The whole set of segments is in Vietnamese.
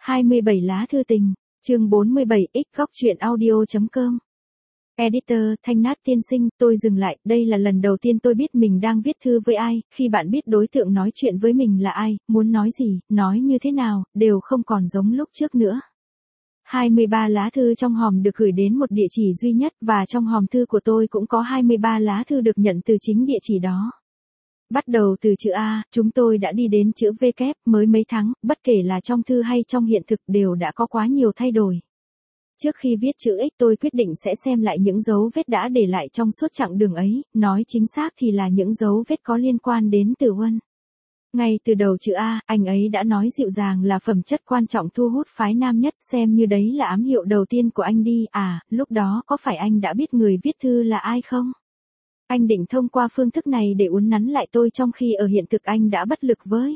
27 lá thư tình, chương 47x góc truyện audio.com. Editor, Thanh Nát tiên sinh, tôi dừng lại, đây là lần đầu tiên tôi biết mình đang viết thư với ai, khi bạn biết đối tượng nói chuyện với mình là ai, muốn nói gì, nói như thế nào, đều không còn giống lúc trước nữa. 23 lá thư trong hòm được gửi đến một địa chỉ duy nhất và trong hòm thư của tôi cũng có 23 lá thư được nhận từ chính địa chỉ đó. Bắt đầu từ chữ A, chúng tôi đã đi đến chữ V kép, mới mấy tháng, bất kể là trong thư hay trong hiện thực đều đã có quá nhiều thay đổi. Trước khi viết chữ X tôi quyết định sẽ xem lại những dấu vết đã để lại trong suốt chặng đường ấy, nói chính xác thì là những dấu vết có liên quan đến Từ Uân. Ngay từ đầu chữ A, anh ấy đã nói dịu dàng là phẩm chất quan trọng thu hút phái nam nhất, xem như đấy là ám hiệu đầu tiên của anh đi. À, lúc đó có phải anh đã biết người viết thư là ai không? Anh định thông qua phương thức này để uốn nắn lại tôi trong khi ở hiện thực anh đã bất lực với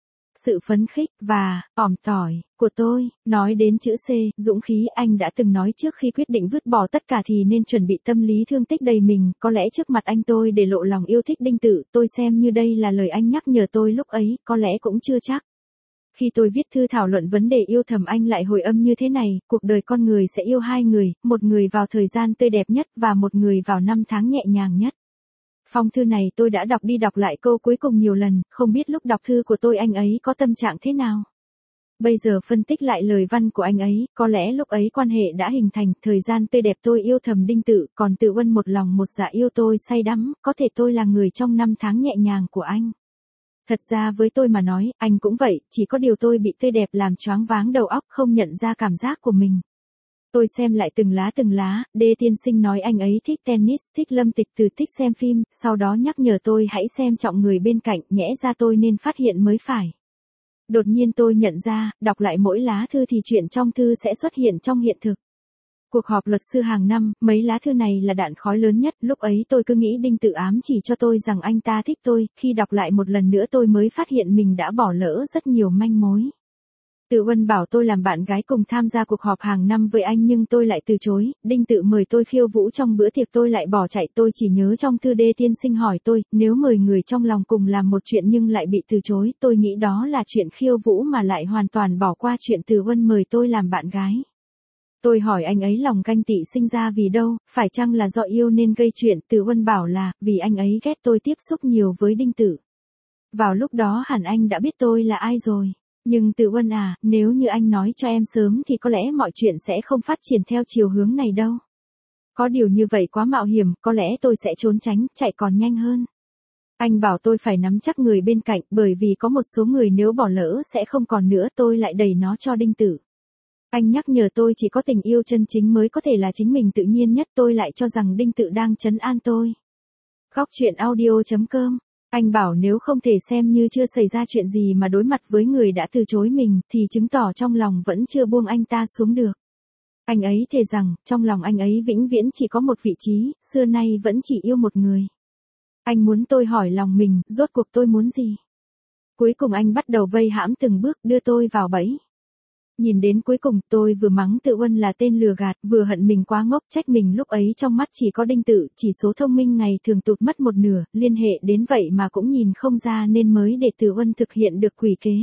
sự phấn khích và ỏm tỏi của tôi. Nói đến chữ C, dũng khí, anh đã từng nói trước khi quyết định vứt bỏ tất cả thì nên chuẩn bị tâm lý thương tích đầy mình, có lẽ trước mặt anh tôi để lộ lòng yêu thích Đinh Tự, tôi xem như đây là lời anh nhắc nhở tôi lúc ấy, có lẽ cũng chưa chắc. Khi tôi viết thư thảo luận vấn đề yêu thầm anh lại hồi âm như thế này, cuộc đời con người sẽ yêu hai người, một người vào thời gian tươi đẹp nhất và một người vào năm tháng nhẹ nhàng nhất. Phong thư này tôi đã đọc đi đọc lại câu cuối cùng nhiều lần, không biết lúc đọc thư của tôi anh ấy có tâm trạng thế nào. Bây giờ phân tích lại lời văn của anh ấy, có lẽ lúc ấy quan hệ đã hình thành, thời gian tươi đẹp tôi yêu thầm Đinh Tự, còn Từ Uân một lòng một dạ yêu tôi say đắm, có thể tôi là người trong năm tháng nhẹ nhàng của anh. Thật ra với tôi mà nói, anh cũng vậy, chỉ có điều tôi bị tươi đẹp làm choáng váng đầu óc không nhận ra cảm giác của mình. Tôi xem lại từng lá, Đê tiên sinh nói anh ấy thích tennis, thích Lâm Tịch Từ, thích xem phim, sau đó nhắc nhở tôi hãy xem trọng người bên cạnh, nhẽ ra tôi nên phát hiện mới phải. Đột nhiên tôi nhận ra, đọc lại mỗi lá thư thì chuyện trong thư sẽ xuất hiện trong hiện thực. Cuộc họp luật sư hàng năm, mấy lá thư này là đạn khói lớn nhất, lúc ấy tôi cứ nghĩ Đinh Tự ám chỉ cho tôi rằng anh ta thích tôi, khi đọc lại một lần nữa tôi mới phát hiện mình đã bỏ lỡ rất nhiều manh mối. Từ Uân bảo tôi làm bạn gái cùng tham gia cuộc họp hàng năm với anh nhưng tôi lại từ chối, Đinh Tự mời tôi khiêu vũ trong bữa tiệc tôi lại bỏ chạy, tôi chỉ nhớ trong thư Đê tiên sinh hỏi tôi, nếu mời người trong lòng cùng làm một chuyện nhưng lại bị từ chối, tôi nghĩ đó là chuyện khiêu vũ mà lại hoàn toàn bỏ qua chuyện Từ Uân mời tôi làm bạn gái. Tôi hỏi anh ấy lòng ganh tị sinh ra vì đâu, phải chăng là do yêu nên gây chuyện, Từ Uân bảo là, vì anh ấy ghét tôi tiếp xúc nhiều với Đinh Tự. Vào lúc đó hẳn anh đã biết tôi là ai rồi. Nhưng Từ Uân à, nếu như anh nói cho em sớm thì có lẽ mọi chuyện sẽ không phát triển theo chiều hướng này đâu. Có điều như vậy quá mạo hiểm, có lẽ tôi sẽ trốn tránh, chạy còn nhanh hơn. Anh bảo tôi phải nắm chắc người bên cạnh, bởi vì có một số người nếu bỏ lỡ sẽ không còn nữa, tôi lại đẩy nó cho Đinh Tự. Anh nhắc nhở tôi chỉ có tình yêu chân chính mới có thể là chính mình tự nhiên nhất, tôi lại cho rằng Đinh Tự đang trấn an tôi. Góc truyện audio.com. Anh bảo nếu không thể xem như chưa xảy ra chuyện gì mà đối mặt với người đã từ chối mình, thì chứng tỏ trong lòng vẫn chưa buông anh ta xuống được. Anh ấy thề rằng, trong lòng anh ấy vĩnh viễn chỉ có một vị trí, xưa nay vẫn chỉ yêu một người. Anh muốn tôi hỏi lòng mình, rốt cuộc tôi muốn gì? Cuối cùng anh bắt đầu vây hãm từng bước, đưa tôi vào bẫy. Nhìn đến cuối cùng, tôi vừa mắng Từ Uân là tên lừa gạt, vừa hận mình quá ngốc, trách mình lúc ấy trong mắt chỉ có Đinh Tự, chỉ số thông minh ngày thường tụt mất một nửa, liên hệ đến vậy mà cũng nhìn không ra nên mới để Từ Uân thực hiện được quỷ kế.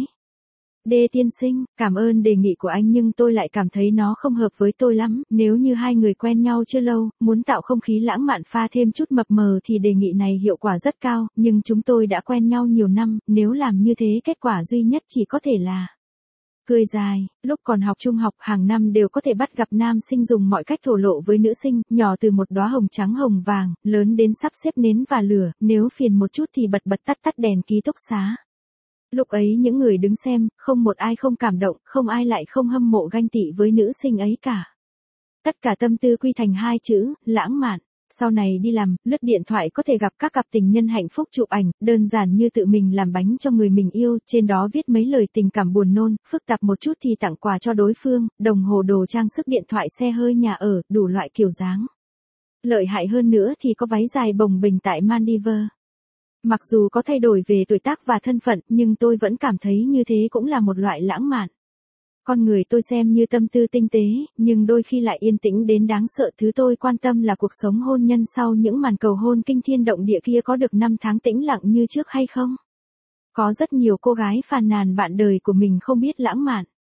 Đê tiên sinh, cảm ơn đề nghị của anh nhưng tôi lại cảm thấy nó không hợp với tôi lắm, nếu như hai người quen nhau chưa lâu, muốn tạo không khí lãng mạn pha thêm chút mập mờ thì đề nghị này hiệu quả rất cao, nhưng chúng tôi đã quen nhau nhiều năm, nếu làm như thế kết quả duy nhất chỉ có thể là cười dài. Lúc còn học trung học hàng năm đều có thể bắt gặp nam sinh dùng mọi cách thổ lộ với nữ sinh, nhỏ từ một đóa hồng trắng hồng vàng, lớn đến sắp xếp nến và lửa, nếu phiền một chút thì bật tắt đèn ký túc xá. Lúc ấy những người đứng xem, không một ai không cảm động, không ai lại không hâm mộ ganh tị với nữ sinh ấy cả. Tất cả tâm tư quy thành hai chữ, lãng mạn. Sau này đi làm, lướt điện thoại có thể gặp các cặp tình nhân hạnh phúc chụp ảnh, đơn giản như tự mình làm bánh cho người mình yêu, trên đó viết mấy lời tình cảm buồn nôn, phức tạp một chút thì tặng quà cho đối phương, đồng hồ đồ trang sức điện thoại xe hơi nhà ở, đủ loại kiểu dáng. Lợi hại hơn nữa thì có váy dài bồng bềnh tại Maldives. Mặc dù có thay đổi về tuổi tác và thân phận, nhưng tôi vẫn cảm thấy như thế cũng là một loại lãng mạn. Con người tôi xem như tâm tư tinh tế, nhưng đôi khi lại yên tĩnh đến đáng sợ. Thứ tôi quan tâm là cuộc sống hôn nhân sau những màn cầu hôn kinh thiên động địa kia có được 5 tháng tĩnh lặng như trước hay không? Có rất nhiều cô gái phàn nàn bạn đời của mình không biết lãng mạn.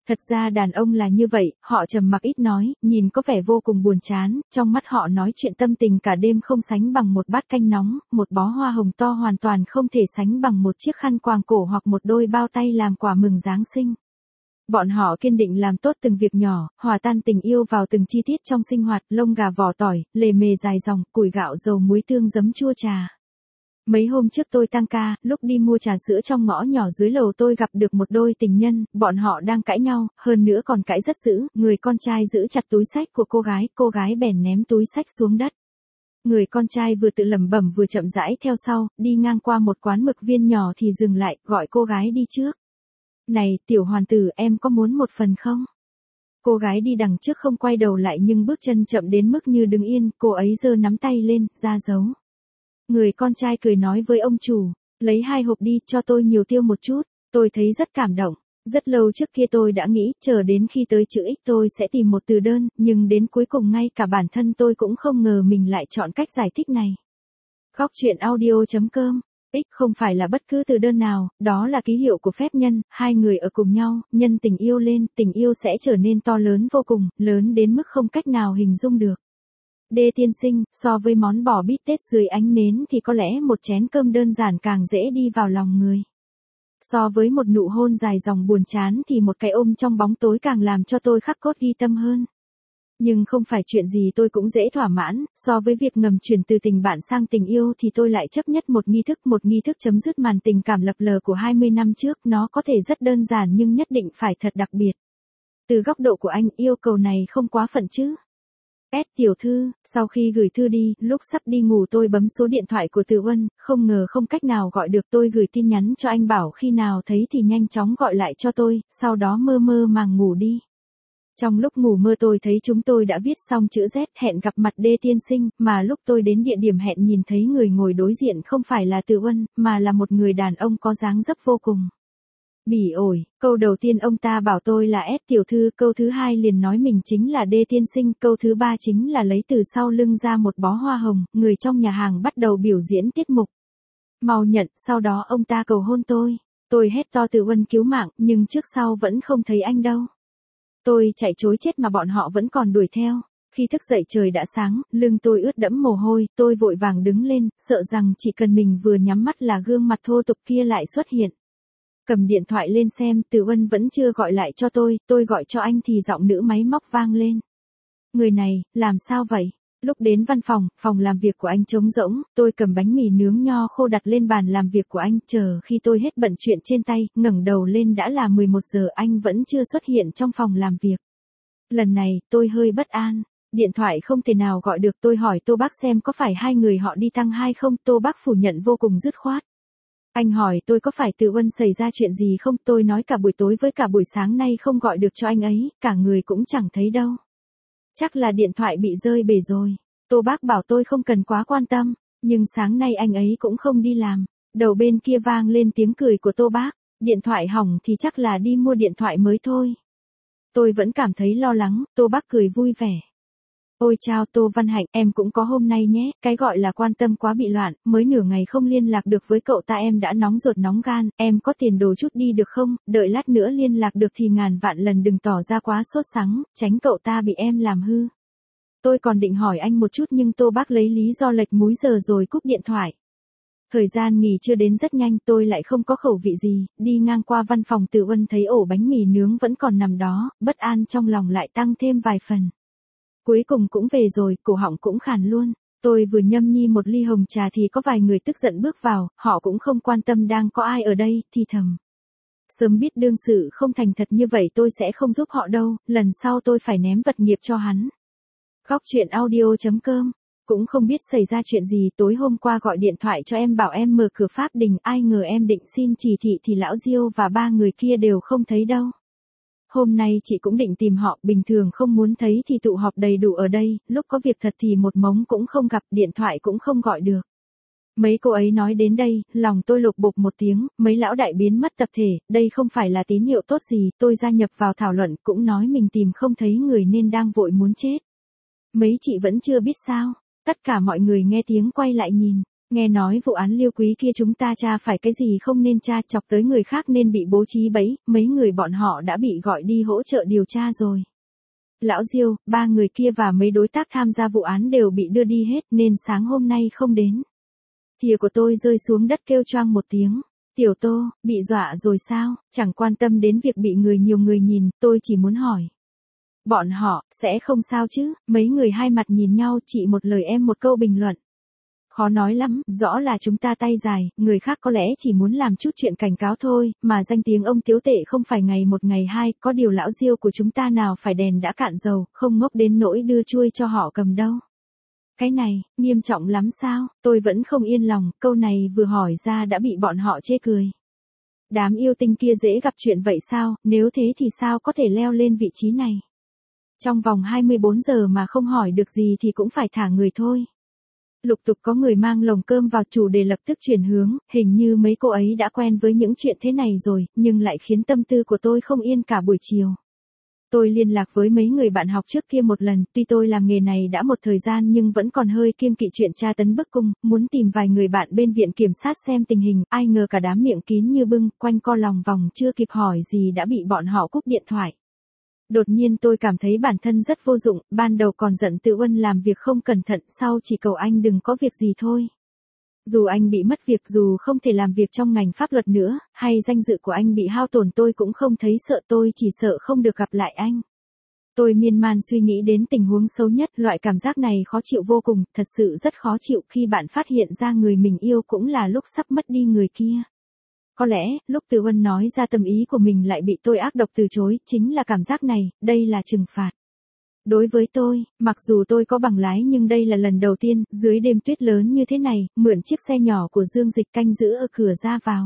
Thật ra đàn ông là như vậy, họ trầm mặc ít nói, nhìn có vẻ vô cùng buồn chán, trong mắt họ nói chuyện tâm tình cả đêm không sánh bằng một bát canh nóng, một bó hoa hồng to hoàn toàn không thể sánh bằng một chiếc khăn quàng cổ hoặc một đôi bao tay làm quà mừng Giáng sinh. Bọn họ kiên định làm tốt từng việc nhỏ, hòa tan tình yêu vào từng chi tiết trong sinh hoạt, lông gà vỏ tỏi, lề mề dài dòng, củi gạo dầu muối tương giấm chua trà. Mấy hôm trước tôi tăng ca, lúc đi mua trà sữa trong ngõ nhỏ dưới lầu tôi gặp được một đôi tình nhân, bọn họ đang cãi nhau, hơn nữa còn cãi rất dữ, người con trai giữ chặt túi xách của cô gái bèn ném túi xách xuống đất. Người con trai vừa tự lẩm bẩm vừa chậm rãi theo sau, đi ngang qua một quán mực viên nhỏ thì dừng lại, gọi cô gái đi trước. Này, tiểu hoàn tử, em có muốn một phần không? Cô gái đi đằng trước không quay đầu lại nhưng bước chân chậm đến mức như đứng yên, cô ấy giơ nắm tay lên, ra dấu. Người con trai cười nói với ông chủ, lấy 2 hộp đi, cho tôi nhiều tiêu một chút, tôi thấy rất cảm động. Rất lâu trước kia tôi đã nghĩ, chờ đến khi tới chữ X tôi sẽ tìm một từ đơn, nhưng đến cuối cùng ngay cả bản thân tôi cũng không ngờ mình lại chọn cách giải thích này. Góc truyện audio.com. X không phải là bất cứ từ đơn nào, đó là ký hiệu của phép nhân, hai người ở cùng nhau, nhân tình yêu lên, tình yêu sẽ trở nên to lớn vô cùng, lớn đến mức không cách nào hình dung được. D tiên sinh, so với món bò bít tết dưới ánh nến thì có lẽ một chén cơm đơn giản càng dễ đi vào lòng người. So với một nụ hôn dài dòng buồn chán thì một cái ôm trong bóng tối càng làm cho tôi khắc cốt ghi tâm hơn. Nhưng không phải chuyện gì tôi cũng dễ thỏa mãn, so với việc ngầm chuyển từ tình bạn sang tình yêu thì tôi lại chấp nhất một nghi thức chấm dứt màn tình cảm lập lờ của 20 năm trước, nó có thể rất đơn giản nhưng nhất định phải thật đặc biệt. Từ góc độ của anh, yêu cầu này không quá phận chứ? S tiểu thư, sau khi gửi thư đi, lúc sắp đi ngủ tôi bấm số điện thoại của Từ Uân, không ngờ không cách nào gọi được, tôi gửi tin nhắn cho anh bảo khi nào thấy thì nhanh chóng gọi lại cho tôi, sau đó mơ mơ màng ngủ đi. Trong lúc ngủ mơ tôi thấy chúng tôi đã viết xong chữ Z hẹn gặp mặt D tiên sinh, mà lúc tôi đến địa điểm hẹn nhìn thấy người ngồi đối diện không phải là Từ Uân, mà là một người đàn ông có dáng dấp vô cùng bỉ ổi. Câu đầu tiên ông ta bảo tôi là S tiểu thư, câu thứ hai liền nói mình chính là D tiên sinh, câu thứ ba chính là lấy từ sau lưng ra một bó hoa hồng, người trong nhà hàng bắt đầu biểu diễn tiết mục. Mau nhận, sau đó ông ta cầu hôn tôi. Tôi hét to Từ Uân cứu mạng, nhưng trước sau vẫn không thấy anh đâu. Tôi chạy trối chết mà bọn họ vẫn còn đuổi theo. Khi thức dậy trời đã sáng, lưng tôi ướt đẫm mồ hôi, tôi vội vàng đứng lên, sợ rằng chỉ cần mình vừa nhắm mắt là gương mặt thô tục kia lại xuất hiện. Cầm điện thoại lên xem, Từ Uân vẫn chưa gọi lại cho tôi gọi cho anh thì giọng nữ máy móc vang lên. Người này, làm sao vậy? Lúc đến văn phòng làm việc của anh trống rỗng, tôi cầm bánh mì nướng nho khô đặt lên bàn làm việc của anh, chờ khi tôi hết bận chuyện trên tay, ngẩng đầu lên đã là 11 giờ anh vẫn chưa xuất hiện trong phòng làm việc. Lần này, tôi hơi bất an. Điện thoại không thể nào gọi được, tôi hỏi Tô Bác xem có phải hai người họ đi tăng hay không, Tô Bác phủ nhận vô cùng dứt khoát. Anh hỏi tôi có phải Từ Uân xảy ra chuyện gì không, tôi nói cả buổi tối với cả buổi sáng nay không gọi được cho anh ấy, cả người cũng chẳng thấy đâu. Chắc là điện thoại bị rơi bể rồi. Tô Bác bảo tôi không cần quá quan tâm, nhưng sáng nay anh ấy cũng không đi làm. Đầu bên kia vang lên tiếng cười của Tô Bác, điện thoại hỏng thì chắc là đi mua điện thoại mới thôi. Tôi vẫn cảm thấy lo lắng, Tô Bác cười vui vẻ. Ôi chao Tô Văn Hạnh, em cũng có hôm nay nhé, cái gọi là quan tâm quá bị loạn, mới nửa ngày không liên lạc được với cậu ta em đã nóng ruột nóng gan, em có tiền đồ chút đi được không, đợi lát nữa liên lạc được thì ngàn vạn lần đừng tỏ ra quá sốt sắng, tránh cậu ta bị em làm hư. Tôi còn định hỏi anh một chút nhưng Tô Bác lấy lý do lệch múi giờ rồi cúp điện thoại. Thời gian nghỉ chưa đến rất nhanh, tôi lại không có khẩu vị gì, đi ngang qua văn phòng Từ Uân thấy ổ bánh mì nướng vẫn còn nằm đó, bất an trong lòng lại tăng thêm vài phần. Cuối cùng cũng về rồi, cổ họng cũng khàn luôn. Tôi vừa nhâm nhi một ly hồng trà thì có vài người tức giận bước vào, họ cũng không quan tâm đang có ai ở đây, thì thầm. Sớm biết đương sự không thành thật như vậy tôi sẽ không giúp họ đâu, lần sau tôi phải ném vật nghiệp cho hắn. Góc truyện audio.com. Cũng không biết xảy ra chuyện gì, tối hôm qua gọi điện thoại cho em bảo em mở cửa pháp đình, ai ngờ em định xin chỉ thị thì lão Diêu và ba người kia đều không thấy đâu. Hôm nay chị cũng định tìm họ, bình thường không muốn thấy thì tụ họp đầy đủ ở đây, lúc có việc thật thì một mống cũng không gặp, điện thoại cũng không gọi được. Mấy cô ấy nói đến đây, lòng tôi lục bục một tiếng, mấy lão đại biến mất tập thể, đây không phải là tín hiệu tốt gì, tôi gia nhập vào thảo luận cũng nói mình tìm không thấy người nên đang vội muốn chết. Mấy chị vẫn chưa biết sao, tất cả mọi người nghe tiếng quay lại nhìn, Nghe nói vụ án Lưu Quý kia chúng ta tra phải cái gì không nên tra, chọc tới người khác nên bị bố trí bẫy, mấy người bọn họ đã bị gọi đi hỗ trợ điều tra rồi. Lão Diêu, 3 người kia và mấy đối tác tham gia vụ án đều bị đưa đi hết nên sáng hôm nay không đến. Thìa của tôi rơi xuống đất kêu choang một tiếng. Tiểu Tô, bị dọa rồi sao? Chẳng quan tâm đến việc bị nhiều người nhìn, tôi chỉ muốn hỏi. Bọn họ, sẽ không sao chứ? Mấy người hai mặt nhìn nhau, chị một lời em một câu bình luận. Khó nói lắm, rõ là chúng ta tay dài, người khác có lẽ chỉ muốn làm chút chuyện cảnh cáo thôi, mà danh tiếng ông Tiếu Tệ không phải ngày một ngày hai, có điều lão Diêu của chúng ta nào phải đèn đã cạn dầu, không ngốc đến nỗi đưa chuôi cho họ cầm đâu. Cái này, nghiêm trọng lắm sao? Tôi vẫn không yên lòng, câu này vừa hỏi ra đã bị bọn họ chê cười. Đám yêu tinh kia dễ gặp chuyện vậy sao, nếu thế thì sao có thể leo lên vị trí này? Trong vòng 24 giờ mà không hỏi được gì thì cũng phải thả người thôi. Lục tục có người mang lồng cơm vào, chủ đề lập tức chuyển hướng, hình như mấy cô ấy đã quen với những chuyện thế này rồi, nhưng lại khiến tâm tư của tôi không yên cả buổi chiều. Tôi liên lạc với mấy người bạn học trước kia một lần, tuy tôi làm nghề này đã một thời gian nhưng vẫn còn hơi kiêng kỵ chuyện tra tấn bức cung, muốn tìm vài người bạn bên viện kiểm sát xem tình hình, ai ngờ cả đám miệng kín như bưng, quanh co lòng vòng chưa kịp hỏi gì đã bị bọn họ cúp điện thoại. Đột nhiên tôi cảm thấy bản thân rất vô dụng, ban đầu còn giận Tự Uân làm việc không cẩn thận, sau chỉ cầu anh đừng có việc gì thôi. Dù anh bị mất việc, dù không thể làm việc trong ngành pháp luật nữa, hay danh dự của anh bị hao tổn, tôi cũng không thấy sợ, tôi chỉ sợ không được gặp lại anh. Tôi miên man suy nghĩ đến tình huống xấu nhất, loại cảm giác này khó chịu vô cùng, thật sự rất khó chịu khi bạn phát hiện ra người mình yêu cũng là lúc sắp mất đi người kia. Có lẽ, lúc Từ Uân nói ra tâm ý của mình lại bị tôi ác độc từ chối, chính là cảm giác này, đây là trừng phạt. Đối với tôi, mặc dù tôi có bằng lái nhưng đây là lần đầu tiên, dưới đêm tuyết lớn như thế này, mượn chiếc xe nhỏ của Dương Dịch canh giữ ở cửa ra vào.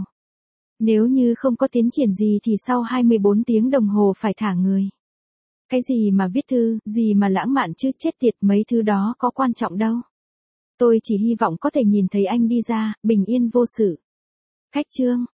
Nếu như không có tiến triển gì thì sau 24 tiếng đồng hồ phải thả người. Cái gì mà viết thư, gì mà lãng mạn chứ, chết tiệt, mấy thứ đó có quan trọng đâu. Tôi chỉ hy vọng có thể nhìn thấy anh đi ra, bình yên vô sự. Khách trương.